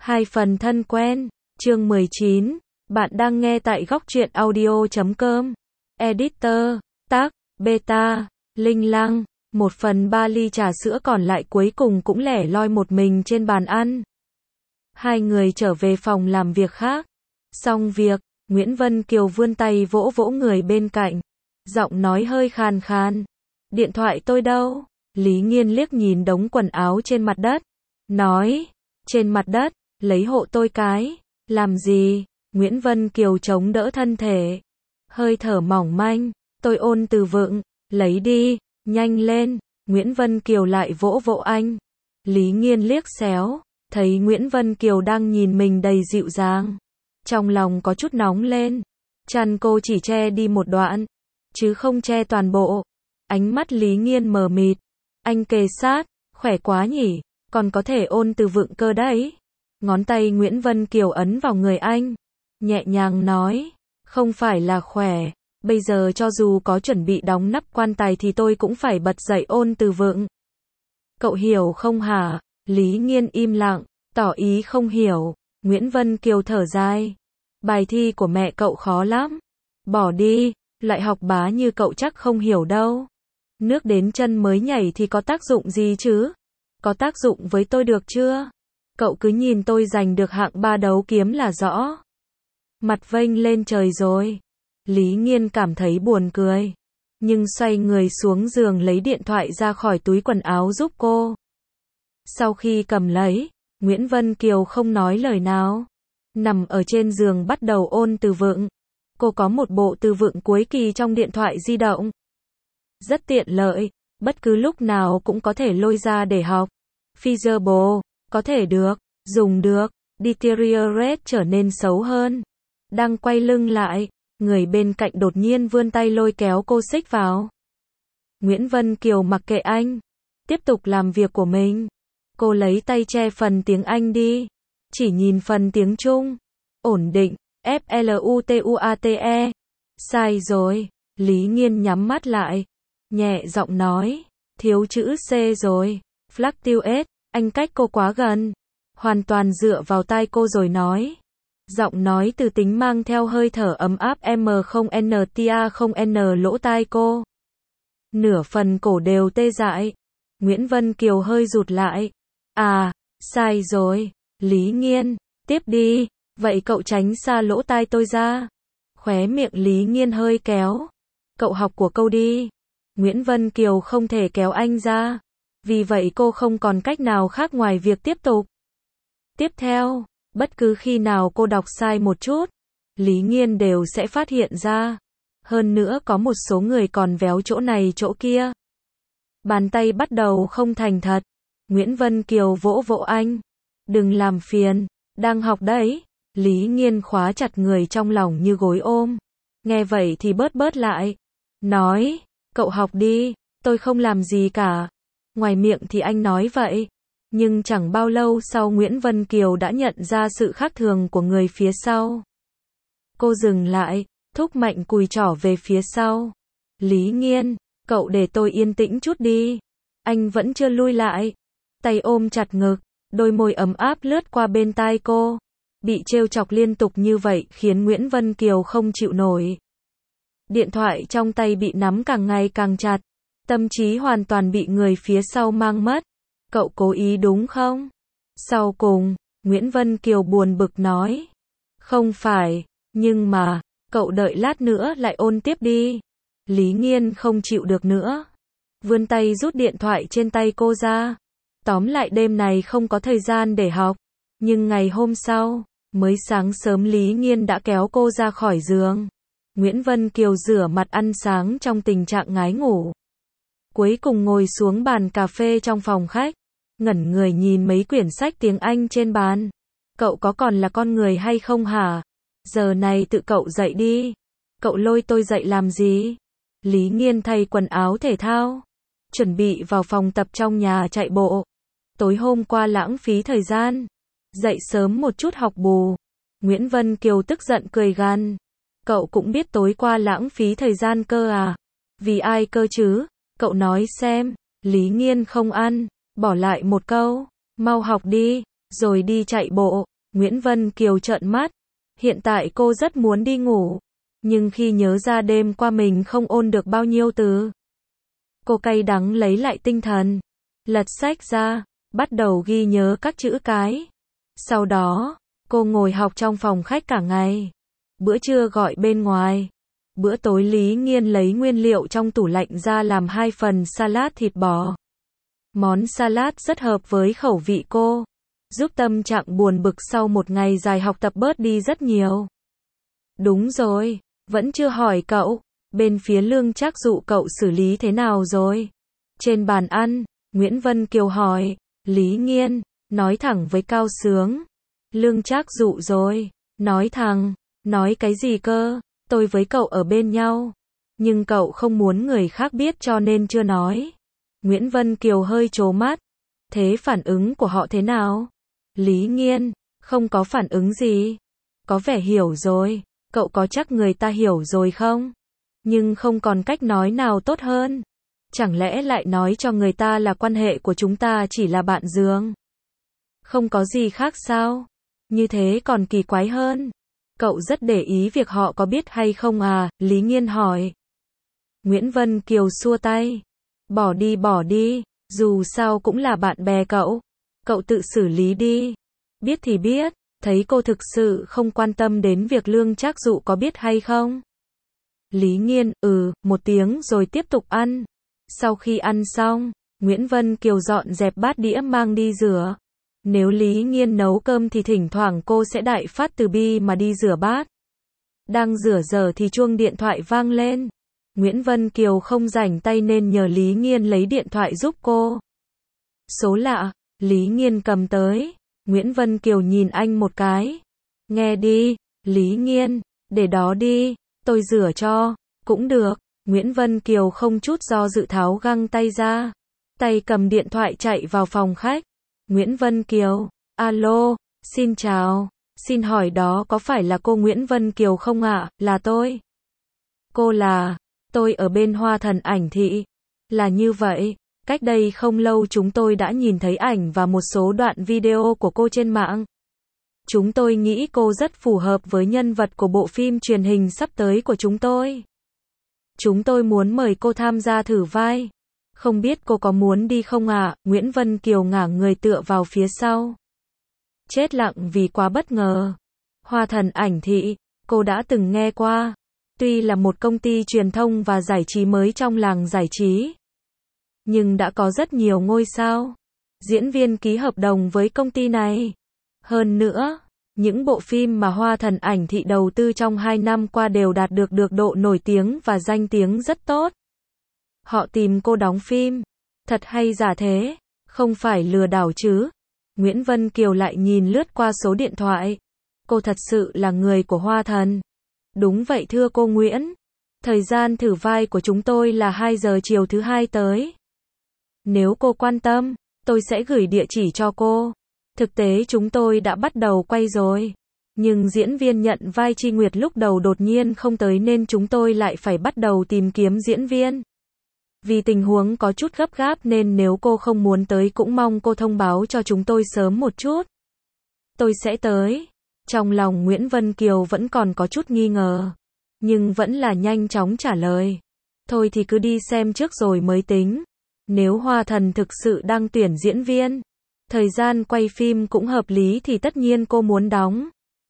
Hai phần thân quen, chương 19, bạn đang nghe tại góc truyện audio.com. Editor, tác, beta, linh lăng, 1/3 ly trà sữa còn lại cuối cùng cũng lẻ loi một mình trên bàn ăn. Hai người trở về phòng làm việc khác. Xong việc, Nguyễn Vân Kiều vươn tay vỗ vỗ người bên cạnh. Giọng nói hơi khàn khàn. Điện thoại tôi đâu? Lý Nghiên liếc nhìn đống quần áo trên mặt đất. Nói, trên mặt đất, lấy hộ tôi cái. Làm gì? Nguyễn Vân Kiều chống đỡ thân thể. Hơi thở mỏng manh. Tôi ôn từ vựng. Lấy đi, nhanh lên. Nguyễn Vân Kiều lại vỗ vỗ anh. Lý Nghiên liếc xéo. Thấy Nguyễn Vân Kiều đang nhìn mình đầy dịu dàng. Trong lòng có chút nóng lên. Chăn cô chỉ che đi một đoạn, chứ không che toàn bộ. Ánh mắt Lý Nghiên mờ mịt. Anh kề sát, khỏe quá nhỉ, còn có thể ôn từ vựng cơ đấy. Ngón tay Nguyễn Vân Kiều ấn vào người anh. Nhẹ nhàng nói, không phải là khỏe. Bây giờ cho dù có chuẩn bị đóng nắp quan tài thì tôi cũng phải bật dậy ôn từ vựng. Cậu hiểu không hả? Lý Nghiên im lặng, tỏ ý không hiểu. Nguyễn Vân Kiều thở dài. Bài thi của mẹ cậu khó lắm. Bỏ đi, loại học bá như cậu chắc không hiểu đâu. Nước đến chân mới nhảy thì có tác dụng gì chứ? Có tác dụng với tôi được chưa? Cậu cứ nhìn tôi giành được hạng 3 đấu kiếm là rõ. Mặt vênh lên trời rồi. Lý Nghiên cảm thấy buồn cười. Nhưng xoay người xuống giường lấy điện thoại ra khỏi túi quần áo giúp cô. Sau khi cầm lấy, Nguyễn Vân Kiều không nói lời nào. Nằm ở trên giường bắt đầu ôn từ vựng. Cô có một bộ từ vựng cuối kỳ trong điện thoại di động. Rất tiện lợi, bất cứ lúc nào cũng có thể lôi ra để học. Feasible, có thể được, dùng được, deteriorate trở nên xấu hơn. Đang quay lưng lại, người bên cạnh đột nhiên vươn tay lôi kéo cô xích vào. Nguyễn Vân Kiều mặc kệ anh, tiếp tục làm việc của mình. Cô lấy tay che phần tiếng Anh đi, chỉ nhìn phần tiếng Trung. Ổn định, FLUTUATE. Sai rồi, Lý Nghiên nhắm mắt lại, nhẹ giọng nói, thiếu chữ C rồi. Fluctuate, anh cách cô quá gần. Hoàn toàn dựa vào tai cô rồi nói. Giọng nói từ tính mang theo hơi thở ấm áp M0NTA0N lỗ tai cô. Nửa phần cổ đều tê dại. Nguyễn Vân Kiều hơi rụt lại. À, sai rồi. Lý Nghiên, tiếp đi. Vậy cậu tránh xa lỗ tai tôi ra. Khóe miệng Lý Nghiên hơi kéo. Cậu học của câu đi. Nguyễn Vân Kiều không thể kéo anh ra. Vì vậy cô không còn cách nào khác ngoài việc tiếp tục. Tiếp theo, bất cứ khi nào cô đọc sai một chút, Lý Nghiên đều sẽ phát hiện ra. Hơn nữa có một số người còn véo chỗ này chỗ kia. Bàn tay bắt đầu không thành thật. Nguyễn Vân Kiều vỗ vỗ anh. Đừng làm phiền, đang học đấy. Lý Nghiên khóa chặt người trong lòng như gối ôm. Nghe vậy thì bớt lại. Nói, cậu học đi, tôi không làm gì cả. Ngoài miệng thì anh nói vậy. Nhưng chẳng bao lâu sau Nguyễn Vân Kiều đã nhận ra sự khác thường của người phía sau. Cô dừng lại, thúc mạnh cùi trỏ về phía sau. Lý Nghiên, cậu để tôi yên tĩnh chút đi. Anh vẫn chưa lui lại. Tay ôm chặt ngực, đôi môi ấm áp lướt qua bên tai cô. Bị trêu chọc liên tục như vậy khiến Nguyễn Vân Kiều không chịu nổi. Điện thoại trong tay bị nắm càng ngày càng chặt. Tâm trí hoàn toàn bị người phía sau mang mất. Cậu cố ý đúng không? Sau cùng, Nguyễn Vân Kiều buồn bực nói. Không phải, nhưng mà, cậu đợi lát nữa lại ôn tiếp đi. Lý Nghiên không chịu được nữa. Vươn tay rút điện thoại trên tay cô ra. Tóm lại đêm này không có thời gian để học. Nhưng ngày hôm sau, mới sáng sớm Lý Nghiên đã kéo cô ra khỏi giường. Nguyễn Vân Kiều rửa mặt ăn sáng trong tình trạng ngái ngủ. Cuối cùng ngồi xuống bàn cà phê trong phòng khách. Ngẩn người nhìn mấy quyển sách tiếng Anh trên bàn. Cậu có còn là con người hay không hả? Giờ này tự cậu dậy đi. Cậu lôi tôi dậy làm gì? Lý Nghiên thay quần áo thể thao. Chuẩn bị vào phòng tập trong nhà chạy bộ. Tối hôm qua lãng phí thời gian. Dậy sớm một chút học bù. Nguyễn Vân Kiều tức giận cười gằn. Cậu cũng biết tối qua lãng phí thời gian cơ à? Vì ai cơ chứ? Cậu nói xem. Lý Nghiên không ăn. Bỏ lại một câu. Mau học đi. Rồi đi chạy bộ. Nguyễn Vân Kiều trợn mắt. Hiện tại cô rất muốn đi ngủ. Nhưng khi nhớ ra đêm qua mình không ôn được bao nhiêu từ. Cô cay đắng lấy lại tinh thần. Lật sách ra, bắt đầu ghi nhớ các chữ cái. Sau đó, cô ngồi học trong phòng khách cả ngày. Bữa trưa gọi bên ngoài. Bữa tối Lý Nghiên lấy nguyên liệu trong tủ lạnh ra làm 2 phần salad thịt bò. Món salad rất hợp với khẩu vị cô, giúp tâm trạng buồn bực sau một ngày dài học tập bớt đi rất nhiều. Đúng rồi, vẫn chưa hỏi cậu, bên phía Lương Trác Dụ cậu xử lý thế nào rồi? Trên bàn ăn, Nguyễn Vân Kiều hỏi, Lý Nghiên, nói thẳng với Cao Sướng. Lương Trác Dụ rồi, nói thẳng, nói cái gì cơ, tôi với cậu ở bên nhau. Nhưng cậu không muốn người khác biết cho nên chưa nói. Nguyễn Vân Kiều hơi trố mắt. Thế phản ứng của họ thế nào? Lý Nghiên, không có phản ứng gì. Có vẻ hiểu rồi, cậu có chắc người ta hiểu rồi không? Nhưng không còn cách nói nào tốt hơn. Chẳng lẽ lại nói cho người ta là quan hệ của chúng ta chỉ là bạn giường? Không có gì khác sao? Như thế còn kỳ quái hơn. Cậu rất để ý việc họ có biết hay không à? Lý Nghiên hỏi. Nguyễn Vân Kiều xua tay. Bỏ đi, dù sao cũng là bạn bè cậu. Cậu tự xử lý đi. Biết thì biết, thấy cô thực sự không quan tâm đến việc Lương Trác Dụ có biết hay không. Lý Nghiên, một tiếng rồi tiếp tục ăn. Sau khi ăn xong, Nguyễn Vân Kiều dọn dẹp bát đĩa mang đi rửa. Nếu Lý Nghiên nấu cơm thì thỉnh thoảng cô sẽ đại phát từ bi mà đi rửa bát. Đang rửa giờ thì chuông điện thoại vang lên. Nguyễn Vân Kiều không rảnh tay nên nhờ Lý Nghiên lấy điện thoại giúp cô. Số lạ, Lý Nghiên cầm tới. Nguyễn Vân Kiều nhìn anh một cái. Nghe đi, Lý Nghiên, để đó đi, tôi rửa cho. Cũng được, Nguyễn Vân Kiều không chút do dự tháo găng tay ra. Tay cầm điện thoại chạy vào phòng khách. Nguyễn Vân Kiều, alo, xin chào, xin hỏi đó có phải là cô Nguyễn Vân Kiều không ạ? Là tôi. Cô là, tôi ở bên Hoa Thần Ảnh Thị. Là như vậy, cách đây không lâu chúng tôi đã nhìn thấy ảnh và một số đoạn video của cô trên mạng. Chúng tôi nghĩ cô rất phù hợp với nhân vật của bộ phim truyền hình sắp tới của chúng tôi. Chúng tôi muốn mời cô tham gia thử vai. Không biết cô có muốn đi không ạ? Nguyễn Vân Kiều ngả người tựa vào phía sau. Chết lặng vì quá bất ngờ. Hoa Thần Ảnh Thị, cô đã từng nghe qua. Tuy là một công ty truyền thông và giải trí mới trong làng giải trí, nhưng đã có rất nhiều ngôi sao, diễn viên ký hợp đồng với công ty này. Hơn nữa, những bộ phim mà Hoa Thần Ảnh Thị đầu tư trong 2 năm qua đều đạt được độ nổi tiếng và danh tiếng rất tốt. Họ tìm cô đóng phim. Thật hay giả thế? Không phải lừa đảo chứ? Nguyễn Vân Kiều lại nhìn lướt qua số điện thoại. Cô thật sự là người của Hoa Thần. Đúng vậy thưa cô Nguyễn. Thời gian thử vai của chúng tôi là 2 giờ chiều thứ 2 tới. Nếu cô quan tâm, tôi sẽ gửi địa chỉ cho cô. Thực tế chúng tôi đã bắt đầu quay rồi. Nhưng diễn viên nhận vai Chi Nguyệt lúc đầu đột nhiên không tới nên chúng tôi lại phải bắt đầu tìm kiếm diễn viên. Vì tình huống có chút gấp gáp nên nếu cô không muốn tới cũng mong cô thông báo cho chúng tôi sớm một chút. Tôi sẽ tới. Trong lòng Nguyễn Vân Kiều vẫn còn có chút nghi ngờ, nhưng vẫn là nhanh chóng trả lời. Thôi thì cứ đi xem trước rồi mới tính. Nếu Hoa Thần thực sự đang tuyển diễn viên, thời gian quay phim cũng hợp lý thì tất nhiên cô muốn đóng.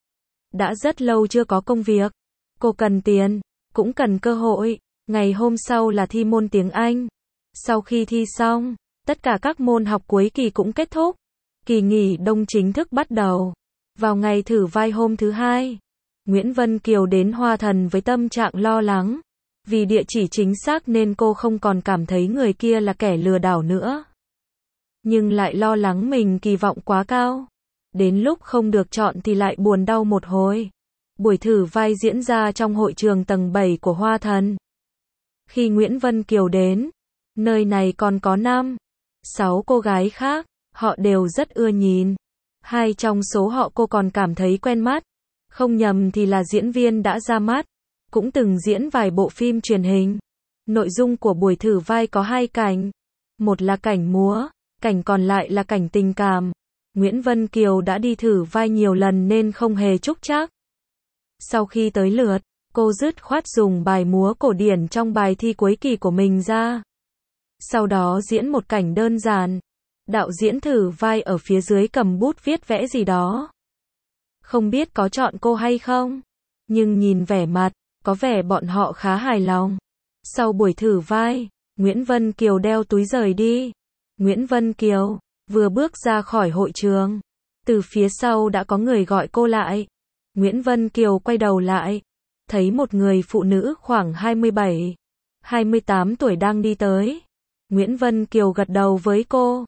Đã rất lâu chưa có công việc. Cô cần tiền, cũng cần cơ hội. Ngày hôm sau là thi môn tiếng Anh. Sau khi thi xong, tất cả các môn học cuối kỳ cũng kết thúc. Kỳ nghỉ đông chính thức bắt đầu. Vào ngày thử vai hôm thứ 2, Nguyễn Vân Kiều đến Hoa Thần với tâm trạng lo lắng. Vì địa chỉ chính xác nên cô không còn cảm thấy người kia là kẻ lừa đảo nữa. Nhưng lại lo lắng mình kỳ vọng quá cao. Đến lúc không được chọn thì lại buồn đau một hồi. Buổi thử vai diễn ra trong hội trường tầng 7 của Hoa Thần. Khi Nguyễn Vân Kiều đến, nơi này còn có 5, 6 cô gái khác, họ đều rất ưa nhìn. 2 trong số họ cô còn cảm thấy quen mắt. Không nhầm thì là diễn viên đã ra mắt, cũng từng diễn vài bộ phim truyền hình. Nội dung của buổi thử vai có 2 cảnh. Một là cảnh múa, cảnh còn lại là cảnh tình cảm. Nguyễn Vân Kiều đã đi thử vai nhiều lần nên không hề trúc trắc. Sau khi tới lượt, cô dứt khoát dùng bài múa cổ điển trong bài thi cuối kỳ của mình ra. Sau đó diễn một cảnh đơn giản. Đạo diễn thử vai ở phía dưới cầm bút viết vẽ gì đó. Không biết có chọn cô hay không, nhưng nhìn vẻ mặt, có vẻ bọn họ khá hài lòng. Sau buổi thử vai, Nguyễn Vân Kiều đeo túi rời đi. Nguyễn Vân Kiều vừa bước ra khỏi hội trường, từ phía sau đã có người gọi cô lại. Nguyễn Vân Kiều quay đầu lại, thấy một người phụ nữ khoảng 27, 28 tuổi đang đi tới. Nguyễn Vân Kiều gật đầu với cô.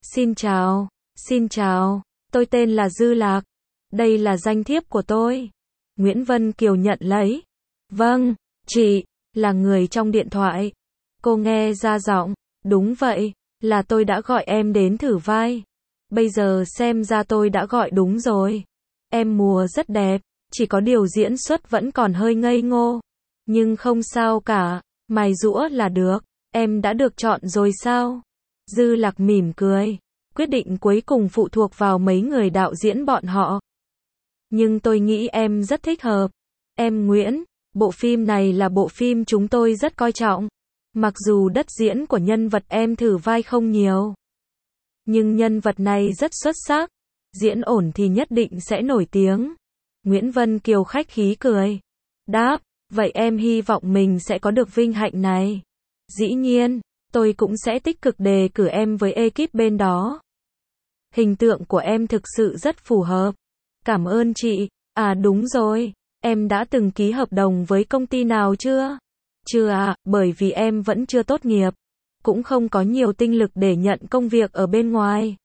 Xin chào, tôi tên là Dư Lạc. Đây là danh thiếp của tôi. Nguyễn Vân Kiều nhận lấy. Vâng, chị, là người trong điện thoại. Cô nghe ra giọng. Đúng vậy, là tôi đã gọi em đến thử vai. Bây giờ xem ra tôi đã gọi đúng rồi. Em múa rất đẹp, chỉ có điều diễn xuất vẫn còn hơi ngây ngô. Nhưng không sao cả, mài giũa là được. Em đã được chọn rồi sao? Dư Lạc mỉm cười. Quyết định cuối cùng phụ thuộc vào mấy người đạo diễn bọn họ. Nhưng tôi nghĩ em rất thích hợp. Em Nguyễn, bộ phim này là bộ phim chúng tôi rất coi trọng. Mặc dù đất diễn của nhân vật em thử vai không nhiều, nhưng nhân vật này rất xuất sắc. Diễn ổn thì nhất định sẽ nổi tiếng. Nguyễn Vân Kiều khách khí cười. Đáp, vậy em hy vọng mình sẽ có được vinh hạnh này. Dĩ nhiên, tôi cũng sẽ tích cực đề cử em với ekip bên đó. Hình tượng của em thực sự rất phù hợp. Cảm ơn chị. À đúng rồi, em đã từng ký hợp đồng với công ty nào chưa? Chưa ạ, bởi vì em vẫn chưa tốt nghiệp. Cũng không có nhiều tinh lực để nhận công việc ở bên ngoài.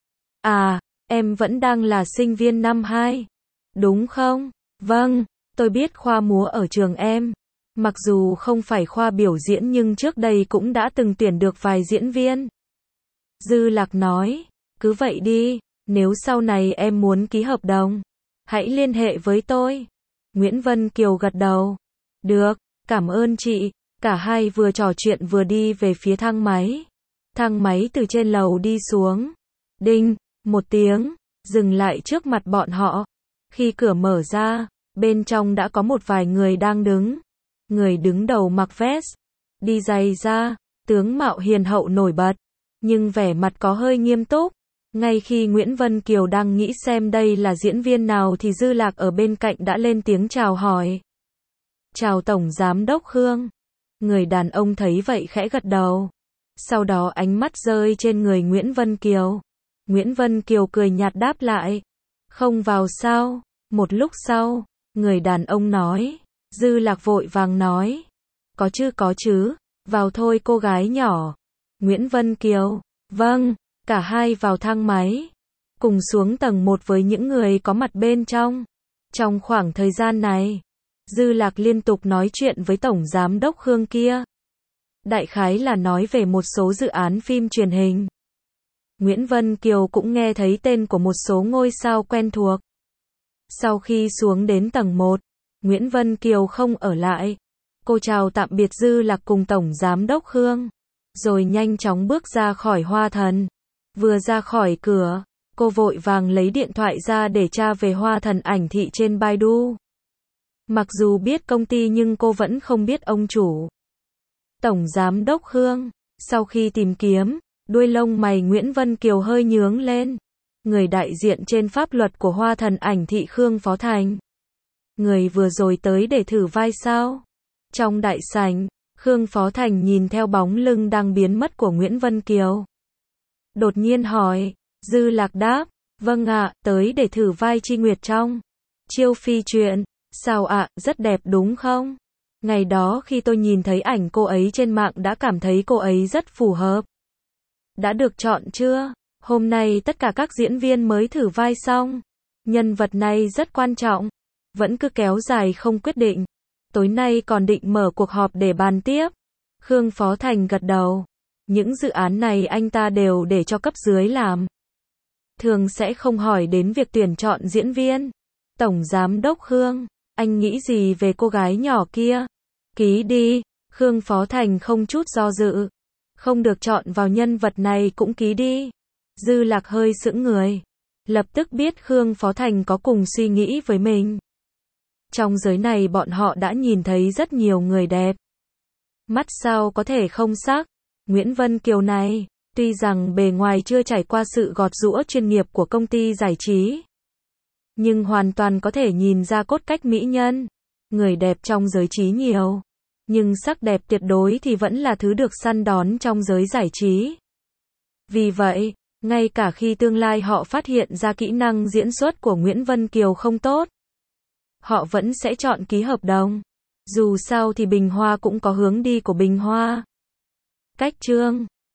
À, em vẫn đang là sinh viên năm 2. Đúng không? Vâng, tôi biết khoa múa ở trường em. Mặc dù không phải khoa biểu diễn nhưng trước đây cũng đã từng tuyển được vài diễn viên. Dư Lạc nói, cứ vậy đi, nếu sau này em muốn ký hợp đồng, hãy liên hệ với tôi. Nguyễn Vân Kiều gật đầu. Được, cảm ơn chị. Cả hai vừa trò chuyện vừa đi về phía thang máy. Thang máy từ trên lầu đi xuống. Đinh, một tiếng, dừng lại trước mặt bọn họ. Khi cửa mở ra, bên trong đã có một vài người đang đứng. Người đứng đầu mặc vest, đi giày da, tướng mạo hiền hậu nổi bật, nhưng vẻ mặt có hơi nghiêm túc. Ngay khi Nguyễn Vân Kiều đang nghĩ xem đây là diễn viên nào thì Dư Lạc ở bên cạnh đã lên tiếng chào hỏi. Chào Tổng Giám đốc Khương. Người đàn ông thấy vậy khẽ gật đầu. Sau đó ánh mắt rơi trên người Nguyễn Vân Kiều. Nguyễn Vân Kiều cười nhạt đáp lại. Không vào sao? Một lúc sau, người đàn ông nói. Dư Lạc vội vàng nói. Có chứ, vào thôi cô gái nhỏ. Nguyễn Vân Kiều. Vâng, cả hai vào thang máy. Cùng xuống tầng 1 với những người có mặt bên trong. Trong khoảng thời gian này, Dư Lạc liên tục nói chuyện với Tổng Giám đốc Khương kia. Đại khái là nói về một số dự án phim truyền hình. Nguyễn Vân Kiều cũng nghe thấy tên của một số ngôi sao quen thuộc. Sau khi xuống đến tầng 1, Nguyễn Vân Kiều không ở lại. Cô chào tạm biệt Dư Lạc cùng Tổng Giám đốc Khương, rồi nhanh chóng bước ra khỏi Hoa Thần. Vừa ra khỏi cửa, cô vội vàng lấy điện thoại ra để tra về Hoa Thần ảnh thị trên Baidu. Mặc dù biết công ty nhưng cô vẫn không biết ông chủ. Tổng Giám đốc Khương. Sau khi tìm kiếm, đuôi lông mày Nguyễn Vân Kiều hơi nhướng lên. Người đại diện trên pháp luật của Hoa Thần ảnh thị Khương Phó Thành. Người vừa rồi tới để thử vai sao? Trong đại sảnh, Khương Phó Thành nhìn theo bóng lưng đang biến mất của Nguyễn Vân Kiều. Đột nhiên hỏi. Dư Lạc đáp. Vâng ạ, tới để thử vai Chi Nguyệt trong Chiêu Phi truyện. Sao ạ, rất đẹp đúng không? Ngày đó khi tôi nhìn thấy ảnh cô ấy trên mạng đã cảm thấy cô ấy rất phù hợp. Đã được chọn chưa? Hôm nay tất cả các diễn viên mới thử vai xong. Nhân vật này rất quan trọng. Vẫn cứ kéo dài không quyết định. Tối nay còn định mở cuộc họp để bàn tiếp. Khương Phó Thành gật đầu. Những dự án này anh ta đều để cho cấp dưới làm. Thường sẽ không hỏi đến việc tuyển chọn diễn viên. Tổng Giám đốc Khương, anh nghĩ gì về cô gái nhỏ kia? Ký đi. Khương Phó Thành không chút do dự. Không được chọn vào nhân vật này cũng ký đi. Dư Lạc hơi sững người. lập tức biết Khương Phó Thành có cùng suy nghĩ với mình. Trong giới này bọn họ đã nhìn thấy rất nhiều người đẹp. Mắt sao có thể không sắc. Nguyễn Vân Kiều này, tuy rằng bề ngoài chưa trải qua sự gọt giũa chuyên nghiệp của công ty giải trí, nhưng hoàn toàn có thể nhìn ra cốt cách mỹ nhân. Người đẹp trong giới trí nhiều, nhưng sắc đẹp tuyệt đối thì vẫn là thứ được săn đón trong giới giải trí. Vì vậy, ngay cả khi tương lai họ phát hiện ra kỹ năng diễn xuất của Nguyễn Vân Kiều không tốt, họ vẫn sẽ chọn ký hợp đồng. Dù sao thì Bình Hoa cũng có hướng đi của Bình Hoa. Cách chương